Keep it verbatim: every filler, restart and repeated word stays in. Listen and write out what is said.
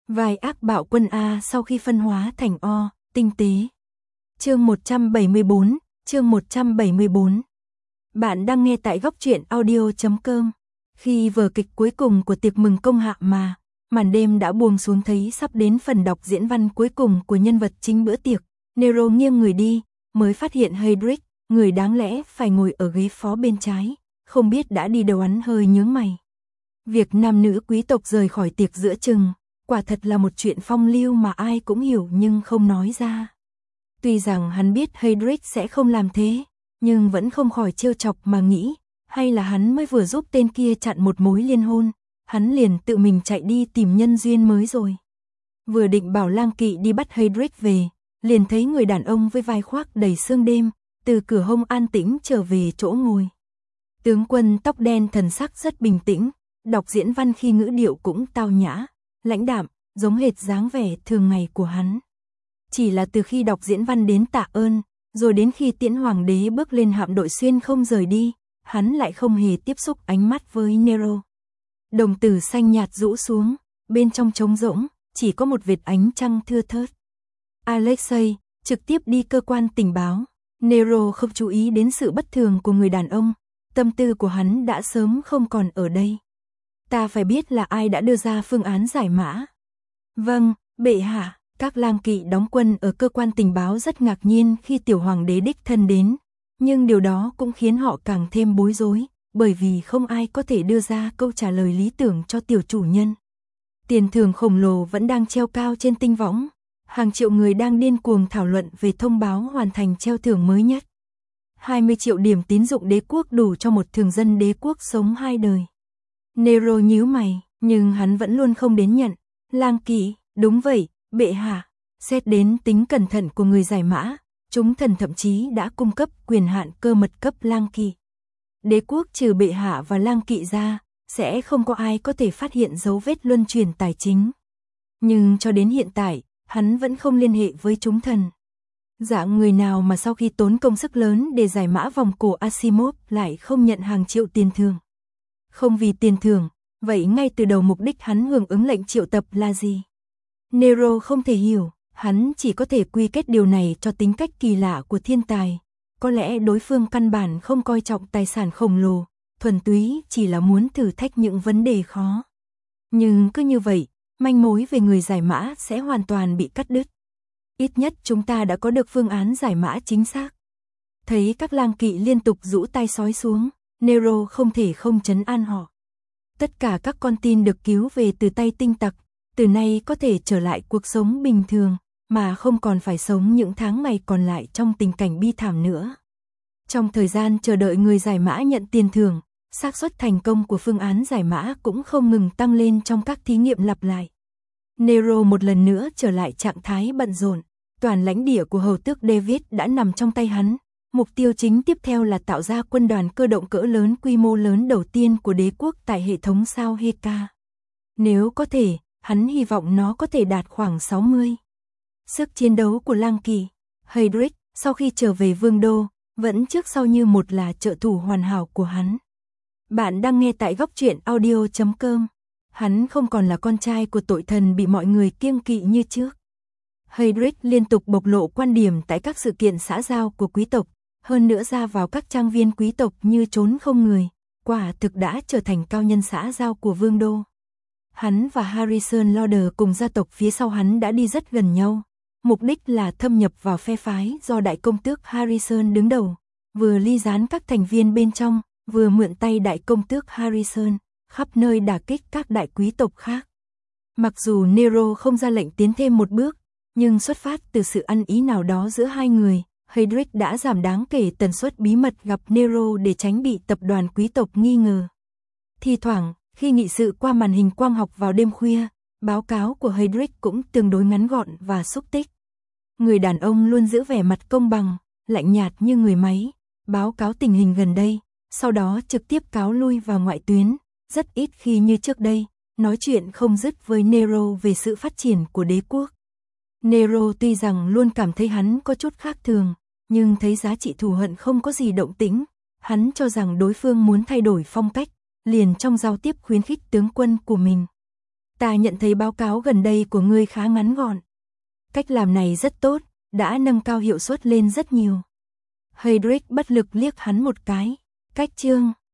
Vai ác bạo quân A sau khi phân hóa thành O, tinh tế. Chương một trăm bảy mươi bốn, chương một trăm bảy mươi bốn. Bạn đang nghe tại góc truyện audio chấm com. Khi vở kịch cuối cùng của tiệc mừng công hạ mà, màn đêm đã buông xuống thấy sắp đến phần đọc diễn văn cuối cùng của nhân vật chính bữa tiệc, Nero nghiêng người đi, mới phát hiện Hedrick, người đáng lẽ phải ngồi ở ghế phó bên trái, không biết đã đi đâu, hắn hơi nhướng mày. Việc nam nữ quý tộc rời khỏi tiệc giữa chừng, quả thật là một chuyện phong lưu mà ai cũng hiểu nhưng không nói ra. Tuy rằng hắn biết Hedrick sẽ không làm thế, nhưng vẫn không khỏi trêu chọc mà nghĩ, hay là hắn mới vừa giúp tên kia chặn một mối liên hôn, hắn liền tự mình chạy đi tìm nhân duyên mới rồi. Vừa định bảo lang kỵ đi bắt Hedrick về, liền thấy người đàn ông với vai khoác đầy sương đêm, từ cửa hông an tĩnh trở về chỗ ngồi. Tướng quân tóc đen thần sắc rất bình tĩnh, đọc diễn văn khi ngữ điệu cũng tao nhã, lãnh đạm, giống hệt dáng vẻ thường ngày của hắn. Chỉ là từ khi đọc diễn văn đến tạ ơn, rồi đến khi tiễn hoàng đế bước lên hạm đội xuyên không rời đi, hắn lại không hề tiếp xúc ánh mắt với Nero. Đồng tử xanh nhạt rũ xuống, bên trong trống rỗng, chỉ có một vệt ánh trăng thưa thớt. Alexei, trực tiếp đi cơ quan tình báo. Nero không chú ý đến sự bất thường của người đàn ông, tâm tư của hắn đã sớm không còn ở đây. Ta phải biết là ai đã đưa ra phương án giải mã. Vâng, bệ hạ. Các lang kỵ đóng quân ở cơ quan tình báo rất ngạc nhiên khi tiểu hoàng đế đích thân đến, nhưng điều đó cũng khiến họ càng thêm bối rối, bởi vì không ai có thể đưa ra câu trả lời lý tưởng cho tiểu chủ nhân. Tiền thưởng khổng lồ vẫn đang treo cao trên tinh võng, hàng triệu người đang điên cuồng thảo luận về thông báo hoàn thành treo thưởng mới nhất. hai mươi triệu điểm tín dụng đế quốc đủ cho một thường dân đế quốc sống hai đời. Nero nhíu mày, nhưng hắn vẫn luôn không đến nhận. Lang kỵ, đúng vậy. Bệ hạ, xét đến tính cẩn thận của người giải mã, chúng thần thậm chí đã cung cấp quyền hạn cơ mật cấp lang kỵ. Đế quốc trừ bệ hạ và lang kỵ ra, sẽ không có ai có thể phát hiện dấu vết luân chuyển tài chính. Nhưng cho đến hiện tại, hắn vẫn không liên hệ với chúng thần. Dạng người nào mà sau khi tốn công sức lớn để giải mã vòng cổ Asimov lại không nhận hàng triệu tiền thưởng. Không vì tiền thưởng, vậy ngay từ đầu mục đích hắn hưởng ứng lệnh triệu tập là gì? Nero không thể hiểu, hắn chỉ có thể quy kết điều này cho tính cách kỳ lạ của thiên tài. Có lẽ đối phương căn bản không coi trọng tài sản khổng lồ, thuần túy chỉ là muốn thử thách những vấn đề khó. Nhưng cứ như vậy, manh mối về người giải mã sẽ hoàn toàn bị cắt đứt. Ít nhất chúng ta đã có được phương án giải mã chính xác. Thấy các lang kỵ liên tục rũ tay sói xuống, Nero không thể không trấn an họ. Tất cả các con tin được cứu về từ tay tinh tặc, từ nay có thể trở lại cuộc sống bình thường, mà không còn phải sống những tháng ngày còn lại trong tình cảnh bi thảm nữa. Trong thời gian chờ đợi người giải mã nhận tiền thưởng, xác suất thành công của phương án giải mã cũng không ngừng tăng lên trong các thí nghiệm lặp lại. Nero một lần nữa trở lại trạng thái bận rộn, toàn lãnh địa của hầu tước David đã nằm trong tay hắn. Mục tiêu chính tiếp theo là tạo ra quân đoàn cơ động cỡ lớn quy mô lớn đầu tiên của đế quốc tại hệ thống sao Heka. Nếu có thể, hắn hy vọng nó có thể đạt khoảng sáu mươi. Sức chiến đấu của lang kỵ, Hedrick, sau khi trở về vương đô, vẫn trước sau như một là trợ thủ hoàn hảo của hắn. Bạn đang nghe tại góc truyện audio chấm com. Hắn không còn là con trai của tội thần bị mọi người kiêng kỵ như trước. Hedrick liên tục bộc lộ quan điểm tại các sự kiện xã giao của quý tộc, hơn nữa ra vào các trang viên quý tộc như trốn không người, quả thực đã trở thành cao nhân xã giao của vương đô. Hắn và Harrison Lauder cùng gia tộc phía sau hắn đã đi rất gần nhau, mục đích là thâm nhập vào phe phái do đại công tước Harrison đứng đầu, vừa ly gián các thành viên bên trong, vừa mượn tay đại công tước Harrison, khắp nơi đả kích các đại quý tộc khác. Mặc dù Nero không ra lệnh tiến thêm một bước, nhưng xuất phát từ sự ăn ý nào đó giữa hai người, Hedrick đã giảm đáng kể tần suất bí mật gặp Nero để tránh bị tập đoàn quý tộc nghi ngờ. Thi thoảng, khi nghị sự qua màn hình quang học vào đêm khuya, báo cáo của Hedrick cũng tương đối ngắn gọn và xúc tích. Người đàn ông luôn giữ vẻ mặt công bằng, lạnh nhạt như người máy, báo cáo tình hình gần đây, sau đó trực tiếp cáo lui vào ngoại tuyến, rất ít khi như trước đây, nói chuyện không dứt với Nero về sự phát triển của đế quốc. Nero tuy rằng luôn cảm thấy hắn có chút khác thường, nhưng thấy giá trị thù hận không có gì động tĩnh, hắn cho rằng đối phương muốn thay đổi phong cách, liền trong giao tiếp khuyến khích tướng quân của mình. Ta nhận thấy báo cáo gần đây của ngươi khá ngắn gọn. Cách làm này rất tốt, đã nâng cao hiệu suất lên rất nhiều. Heydrich bất lực liếc hắn một cái. Cách chương